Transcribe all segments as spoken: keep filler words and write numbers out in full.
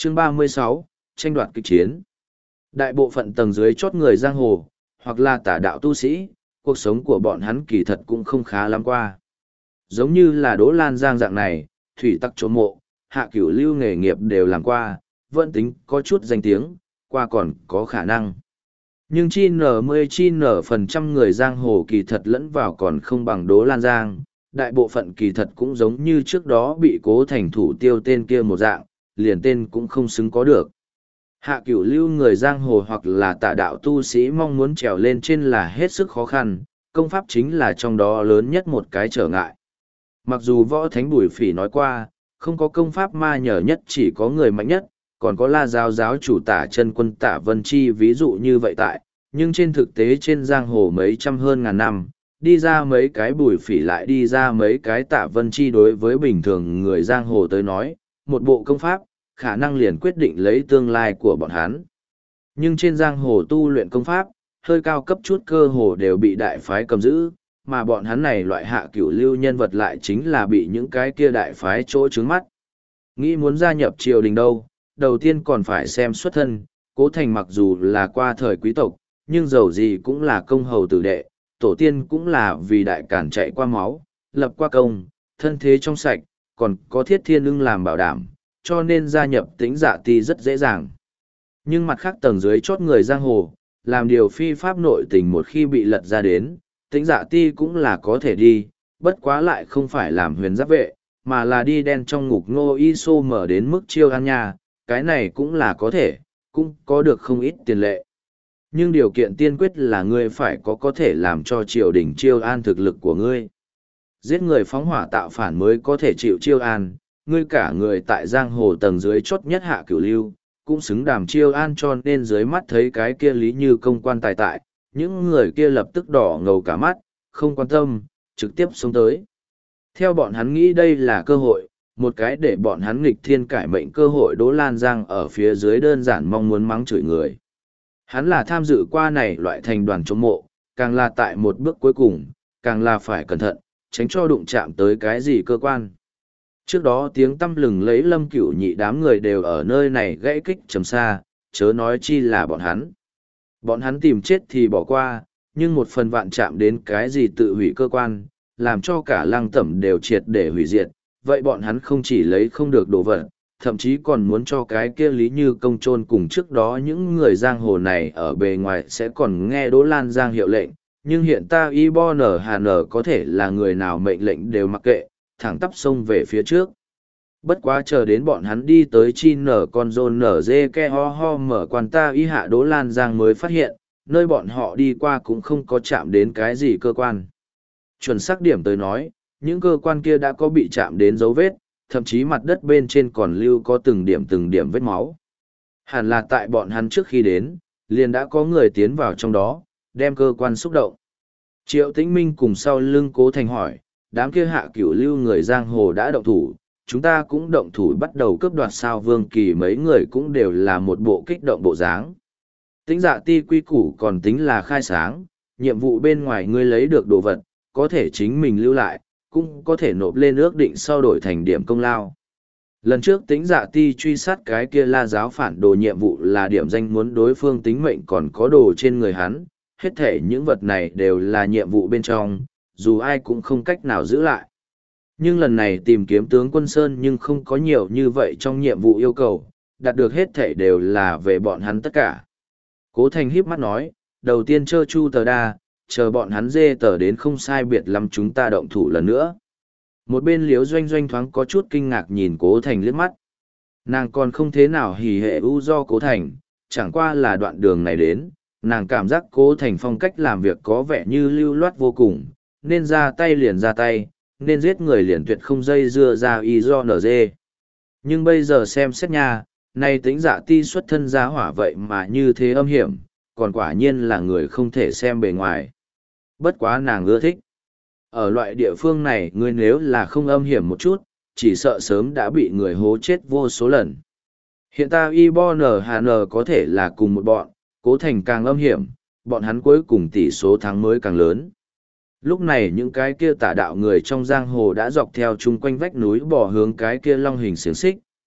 Chương ba mươi sáu, tranh đoạt kịch chiến. Đại bộ phận tầng dưới chót người giang hồ, hoặc là tả đạo tu sĩ, cuộc sống của bọn hắn kỳ thật cũng không khá lắm qua. Giống như là Đỗ Lan Giang dạng này, thủy tắc trốn mộ, hạ cửu lưu nghề nghiệp đều làm qua, vẫn tính có chút danh tiếng, qua còn có khả năng. Nhưng chi nở mươi chi nở phần trăm người giang hồ kỳ thật lẫn vào còn không bằng Đỗ Lan Giang, đại bộ phận kỳ thật cũng giống như trước đó bị Cố Thành thủ tiêu tên kia một dạng, liền tên cũng không xứng có được. Hạ cửu lưu người giang hồ hoặc là tà đạo tu sĩ mong muốn trèo lên trên là hết sức khó khăn, công pháp chính là trong đó lớn nhất một cái trở ngại. Mặc dù võ thánh Bùi Phỉ nói qua, không có công pháp ma nhờ nhất chỉ có người mạnh nhất, còn có La giáo giáo chủ Tả Chân Quân Tả Vân Chi ví dụ như vậy tại, nhưng trên thực tế trên giang hồ mấy trăm hơn ngàn năm, đi ra mấy cái Bùi Phỉ lại đi ra mấy cái Tả Vân Chi đối với bình thường người giang hồ tới nói, một bộ công pháp, khả năng liền quyết định lấy tương lai của bọn hắn. Nhưng trên giang hồ tu luyện công pháp, hơi cao cấp chút cơ hồ đều bị đại phái cầm giữ, mà bọn hắn này loại hạ cửu lưu nhân vật lại chính là bị những cái kia đại phái chỗ trướng mắt. Nghĩ muốn gia nhập triều đình đâu, đầu tiên còn phải xem xuất thân, Cố Thành mặc dù là qua thời quý tộc, nhưng dầu gì cũng là công hầu tử đệ, tổ tiên cũng là vì đại cản chạy qua máu, lập qua công, thân thế trong sạch, còn có thiết thiên ưng làm bảo đảm, cho nên gia nhập Tĩnh Dạ Ti rất dễ dàng. Nhưng mặt khác tầng dưới chót người giang hồ, làm điều phi pháp nội tình một khi bị lật ra đến, Tĩnh Dạ Ti cũng là có thể đi, bất quá lại không phải làm huyền giáp vệ, mà là đi đen trong ngục Ngô Y Sô mở đến mức chiêu ăn nhà, cái này cũng là có thể, cũng có được không ít tiền lệ. Nhưng điều kiện tiên quyết là ngươi phải có có thể làm cho triều đình chiêu an thực lực của ngươi. Giết người phóng hỏa tạo phản mới có thể chịu chiêu an, ngươi cả người tại giang hồ tầng dưới chốt nhất hạ cửu lưu, cũng xứng đàm chiêu an, cho nên dưới mắt thấy cái kia Lý Như công quan tài tại, những người kia lập tức đỏ ngầu cả mắt, không quan tâm, trực tiếp xuống tới. Theo bọn hắn nghĩ đây là cơ hội, một cái để bọn hắn nghịch thiên cải mệnh cơ hội. Đỗ Lan Giang ở phía dưới đơn giản mong muốn mắng chửi người. Hắn là tham dự qua này loại thành đoàn chống mộ, càng là tại một bước cuối cùng, càng là phải cẩn thận, tránh cho đụng chạm tới cái gì cơ quan. Trước đó tiếng tăm lừng lấy Lâm Cửu Nhị đám người đều ở nơi này gãy kích trầm xa, chớ nói chi là bọn hắn. Bọn hắn tìm chết thì bỏ qua, nhưng một phần vạn chạm đến cái gì tự hủy cơ quan, làm cho cả Lăng Tẩm đều triệt để hủy diệt, vậy bọn hắn không chỉ lấy không được đồ vật, thậm chí còn muốn cho cái kia Lý Như công chôn cùng trước đó những người giang hồ này ở bề ngoài sẽ còn nghe Đỗ Lan Giang hiệu lệnh, nhưng hiện ta y bo nở hà nở có thể là người nào mệnh lệnh đều mặc kệ, thẳng tắp sông về phía trước. Bất quá chờ đến bọn hắn đi tới chi nở con rôn nở dê ke ho ho mở quan ta y hạ Đỗ Lan Giang mới phát hiện, nơi bọn họ đi qua cũng không có chạm đến cái gì cơ quan. Chuẩn xác điểm tới nói, những cơ quan kia đã có bị chạm đến dấu vết, thậm chí mặt đất bên trên còn lưu có từng điểm từng điểm vết máu. Hẳn là tại bọn hắn trước khi đến, liền đã có người tiến vào trong đó, đem cơ quan xúc động. Triệu Tĩnh Minh cùng sau lưng Cố Thành hỏi, đám kia hạ cửu lưu người giang hồ đã động thủ, chúng ta cũng động thủ bắt đầu cướp đoạt sao? Vương Kỳ mấy người cũng đều là một bộ kích động bộ dáng. Tĩnh Dạ Ti quy củ còn tính là khai sáng, nhiệm vụ bên ngoài ngươi lấy được đồ vật, có thể chính mình lưu lại, cũng có thể nộp lên ước định sau đổi thành điểm công lao. Lần trước Tĩnh Dạ Ti truy sát cái kia La giáo phản đồ nhiệm vụ là điểm danh muốn đối phương tính mệnh còn có đồ trên người hắn, hết thể những vật này đều là nhiệm vụ bên trong, dù ai cũng không cách nào giữ lại. Nhưng lần này tìm kiếm tướng quân Sơn nhưng không có nhiều như vậy trong nhiệm vụ yêu cầu, đạt được hết thể đều là về bọn hắn tất cả. Cố Thành híp mắt nói, đầu tiên chơ chu tờ đa, chờ bọn hắn dê tờ đến không sai biệt lắm chúng ta động thủ lần nữa. Một bên Liễu Doanh Doanh thoáng có chút kinh ngạc nhìn Cố Thành liếc mắt. Nàng còn không thế nào hỉ hệ ưu do Cố Thành, chẳng qua là đoạn đường này đến, nàng cảm giác Cố Thành phong cách làm việc có vẻ như lưu loát vô cùng, nên ra tay liền ra tay, nên giết người liền tuyệt không dây dưa ra y do nở dê. Nhưng bây giờ xem xét nha, nay Tĩnh Dạ Ti xuất thân giá hỏa vậy mà như thế âm hiểm, còn quả nhiên là người không thể xem bề ngoài. Bất quá nàng ưa thích. Ở loại địa phương này ngươi nếu là không âm hiểm một chút, chỉ sợ sớm đã bị người hố chết vô số lần. Hiện ta y bo nở hà nở có thể là cùng một bọn, Cố Thành càng âm hiểm, bọn hắn cuối cùng tỷ số thắng mới càng lớn. Lúc này những cái kia tả đạo người trong giang hồ đã dọc theo chung quanh vách núi bỏ hướng cái kia long hình xiềng xích,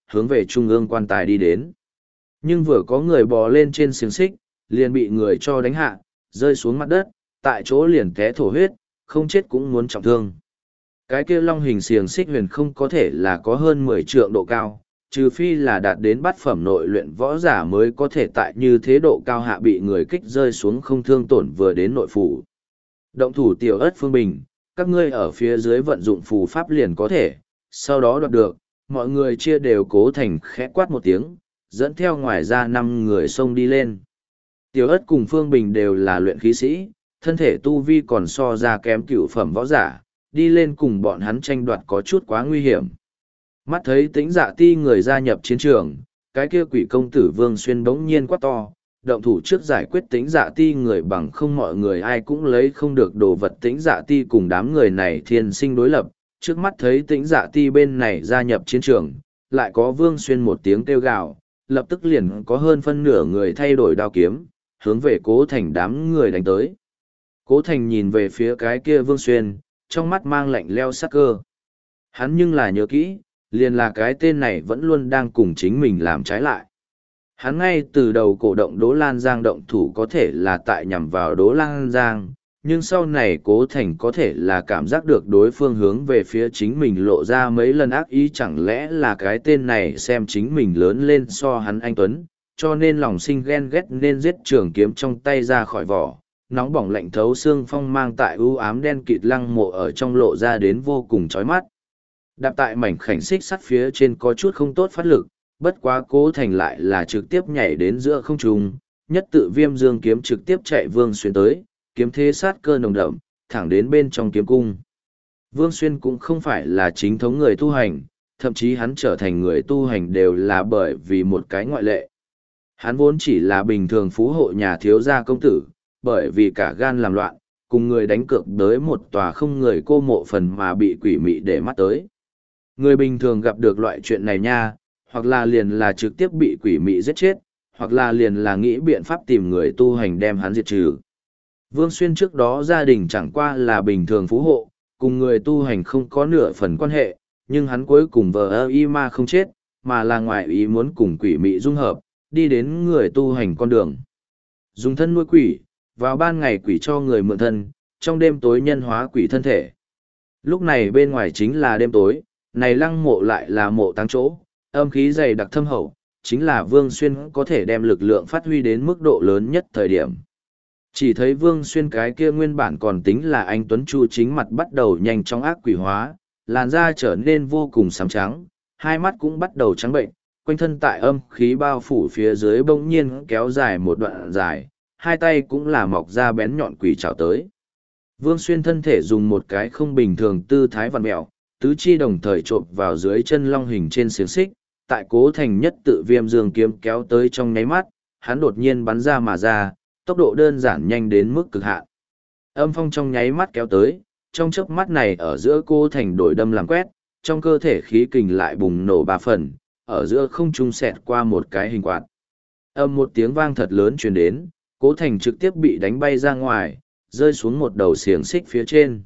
hướng về trung ương quan tài đi đến. Nhưng vừa có người bò lên trên xiềng xích, liền bị người cho đánh hạ, rơi xuống mặt đất, tại chỗ liền té thổ huyết, không chết cũng muốn trọng thương. Cái kia long hình xiềng xích huyền không có thể là có hơn mười trượng độ cao, trừ phi là đạt đến bát phẩm nội luyện võ giả mới có thể tại như thế độ cao hạ bị người kích rơi xuống không thương tổn vừa đến nội phủ. Động thủ tiểu ất phương bình, các ngươi ở phía dưới vận dụng phù pháp liền có thể, sau đó đoạt được, mọi người chia đều Cố Thành khẽ quát một tiếng, dẫn theo ngoài ra năm người xông đi lên. Tiểu ất cùng Phương Bình đều là luyện khí sĩ, thân thể tu vi còn so ra kém cựu phẩm võ giả, đi lên cùng bọn hắn tranh đoạt có chút quá nguy hiểm. Mắt thấy Tĩnh Dạ Ti người gia nhập chiến trường, cái kia quỷ công tử Vương Xuyên bỗng nhiên quát to, động thủ trước giải quyết Tĩnh Dạ Ti người bằng không mọi người ai cũng lấy không được đồ vật. Tĩnh Dạ Ti cùng đám người này thiên sinh đối lập, trước mắt thấy Tĩnh Dạ Ti bên này gia nhập chiến trường, lại có Vương Xuyên một tiếng kêu gào, lập tức liền có hơn phân nửa người thay đổi đao kiếm, hướng về Cố Thành đám người đánh tới. Cố Thành nhìn về phía cái kia Vương Xuyên, trong mắt mang lạnh leo sắc cơ. Hắn nhưng là nhớ kỹ, liền là cái tên này vẫn luôn đang cùng chính mình làm trái lại. Hắn ngay từ đầu cổ động Đỗ Lan Giang động thủ có thể là tại nhằm vào Đỗ Lan Giang, nhưng sau này Cố Thành có thể là cảm giác được đối phương hướng về phía chính mình lộ ra mấy lần ác ý, chẳng lẽ là cái tên này xem chính mình lớn lên so hắn anh Tuấn, cho nên lòng sinh ghen ghét nên giết trường kiếm trong tay ra khỏi vỏ, nóng bỏng lạnh thấu xương phong mang tại ưu ám đen kịt lăng mộ ở trong lộ ra đến vô cùng chói mắt. Đạp tại mảnh khảnh xích sắt phía trên có chút không tốt phát lực, bất quá Cố Thành lại là trực tiếp nhảy đến giữa không trung, nhất tự viêm dương kiếm trực tiếp chạy Vương Xuyên tới, kiếm thế sát cơ nồng đậm, thẳng đến bên trong kiếm cung. Vương Xuyên cũng không phải là chính thống người tu hành, thậm chí hắn trở thành người tu hành đều là bởi vì một cái ngoại lệ. Hắn vốn chỉ là bình thường phú hộ nhà thiếu gia công tử, bởi vì cả gan làm loạn, cùng người đánh cược tới một tòa không người cô mộ phần mà bị quỷ mị để mắt tới. Người bình thường gặp được loại chuyện này nha, hoặc là liền là trực tiếp bị quỷ mị giết chết, hoặc là liền là nghĩ biện pháp tìm người tu hành đem hắn diệt trừ. Vương Xuyên trước đó gia đình chẳng qua là bình thường phú hộ, cùng người tu hành không có nửa phần quan hệ, nhưng hắn cuối cùng vờ ơ y ma không chết, mà là ngoại ý muốn cùng quỷ mị dung hợp, đi đến người tu hành con đường. Dùng thân nuôi quỷ, vào ban ngày quỷ cho người mượn thân, trong đêm tối nhân hóa quỷ thân thể. Lúc này bên ngoài chính là đêm tối, này lăng mộ lại là mộ táng chỗ, âm khí dày đặc thâm hậu, chính là Vương Xuyên có thể đem lực lượng phát huy đến mức độ lớn nhất thời điểm. Chỉ thấy Vương Xuyên cái kia nguyên bản còn tính là anh Tuấn Chu chính mặt bắt đầu nhanh chóng ác quỷ hóa, làn da trở nên vô cùng xám trắng, hai mắt cũng bắt đầu trắng bệnh, quanh thân tại âm khí bao phủ phía dưới bỗng nhiên kéo dài một đoạn dài, hai tay cũng là mọc ra bén nhọn quỷ trảo tới. Vương Xuyên thân thể dùng một cái không bình thường tư thái vặn mẹo, tứ chi đồng thời trộn vào dưới chân long hình trên xiềng xích, tại Cố Thành nhất tự viêm dương kiếm kéo tới trong nháy mắt, hắn đột nhiên bắn ra mà ra, tốc độ đơn giản nhanh đến mức cực hạn. Âm phong trong nháy mắt kéo tới, trong chớp mắt này ở giữa Cố Thành đổi đâm làm quét, trong cơ thể khí kình lại bùng nổ ba phần, ở giữa không trung xẹt qua một cái hình quạt. Âm một tiếng vang thật lớn truyền đến, Cố Thành trực tiếp bị đánh bay ra ngoài, rơi xuống một đầu xiềng xích phía trên.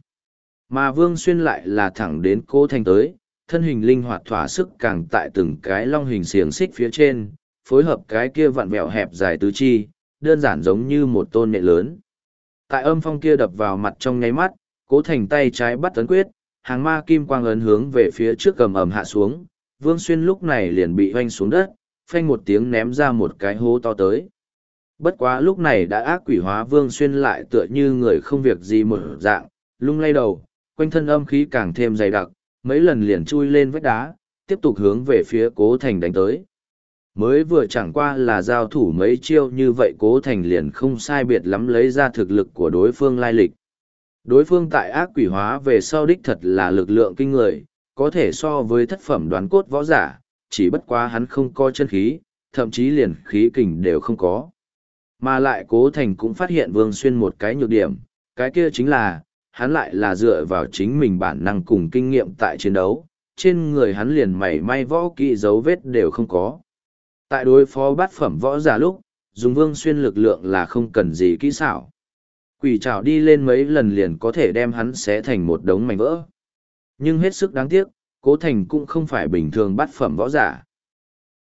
Mà Vương Xuyên lại là thẳng đến Cố Thành tới, thân hình linh hoạt thỏa sức càng tại từng cái long hình xiềng xích phía trên, phối hợp cái kia vặn vẹo hẹp dài tứ chi, đơn giản giống như một tôn nhện lớn. Tại âm phong kia đập vào mặt trong nháy mắt, Cố Thành tay trái bắt ấn quyết, hàng ma kim quang ấn hướng về phía trước cầm ầm hạ xuống, Vương Xuyên lúc này liền bị hoanh xuống đất, phanh một tiếng ném ra một cái hố to tới. Bất quá lúc này đã ác quỷ hóa Vương Xuyên lại tựa như người không việc gì một dạng, lung lay đầu, quanh thân âm khí càng thêm dày đặc, mấy lần liền chui lên vách đá, tiếp tục hướng về phía Cố Thành đánh tới. Mới vừa chẳng qua là giao thủ mấy chiêu như vậy Cố Thành liền không sai biệt lắm lấy ra thực lực của đối phương lai lịch. Đối phương tại ác quỷ hóa về sau đích thật là lực lượng kinh người, có thể so với thất phẩm đoán cốt võ giả, chỉ bất quá hắn không có chân khí, thậm chí liền khí kình đều không có. Mà lại Cố Thành cũng phát hiện Vương Xuyên một cái nhược điểm, cái kia chính là, hắn lại là dựa vào chính mình bản năng cùng kinh nghiệm tại chiến đấu, trên người hắn liền mảy may võ kỹ dấu vết đều không có. Tại đối phó bát phẩm võ giả lúc, dùng Vương Xuyên lực lượng là không cần gì kỹ xảo. Quỷ trảo đi lên mấy lần liền có thể đem hắn xé thành một đống mảnh vỡ. Nhưng hết sức đáng tiếc, Cố Thành cũng không phải bình thường bát phẩm võ giả.